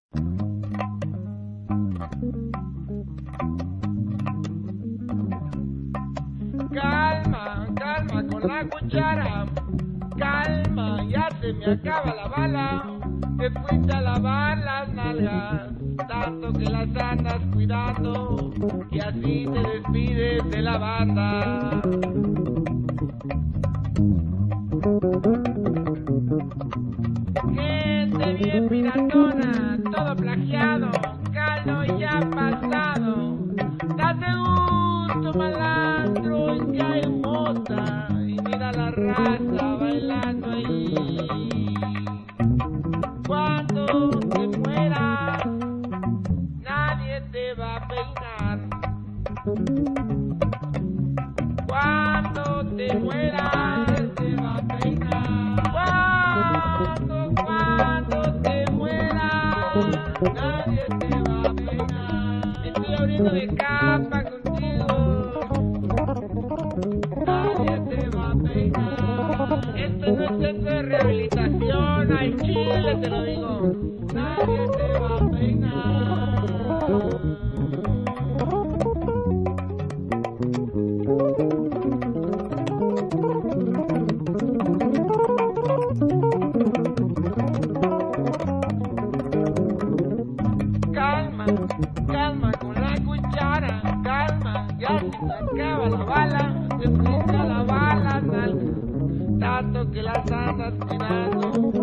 Calma, calma con la cuchara. Calma, ya se me acaba la bala. Te fuiste a lavar las nalgas, tanto que las andas cuidando, y así te despides de la banda. Gente bien piratona, todo plagiado, caldo ya pasado. Date gusto, malandro, es que hay mota, y mira la raza bailando ahí. Cuando te mueras, nadie te va a peinar. Cuando te mueras, te va a peinar. Cuando te mueras, nadie te va a peinar. Me estoy abriendo de capa contigo. Nadie te va a peinar. Esto no es centro de rehabilitación, al chile te lo digo. Nadie te va a peinar. Calma, calma con la cuchara, calma, ya se me acaba la bala, te fuiste a la bala, tanto que las andas cuidando.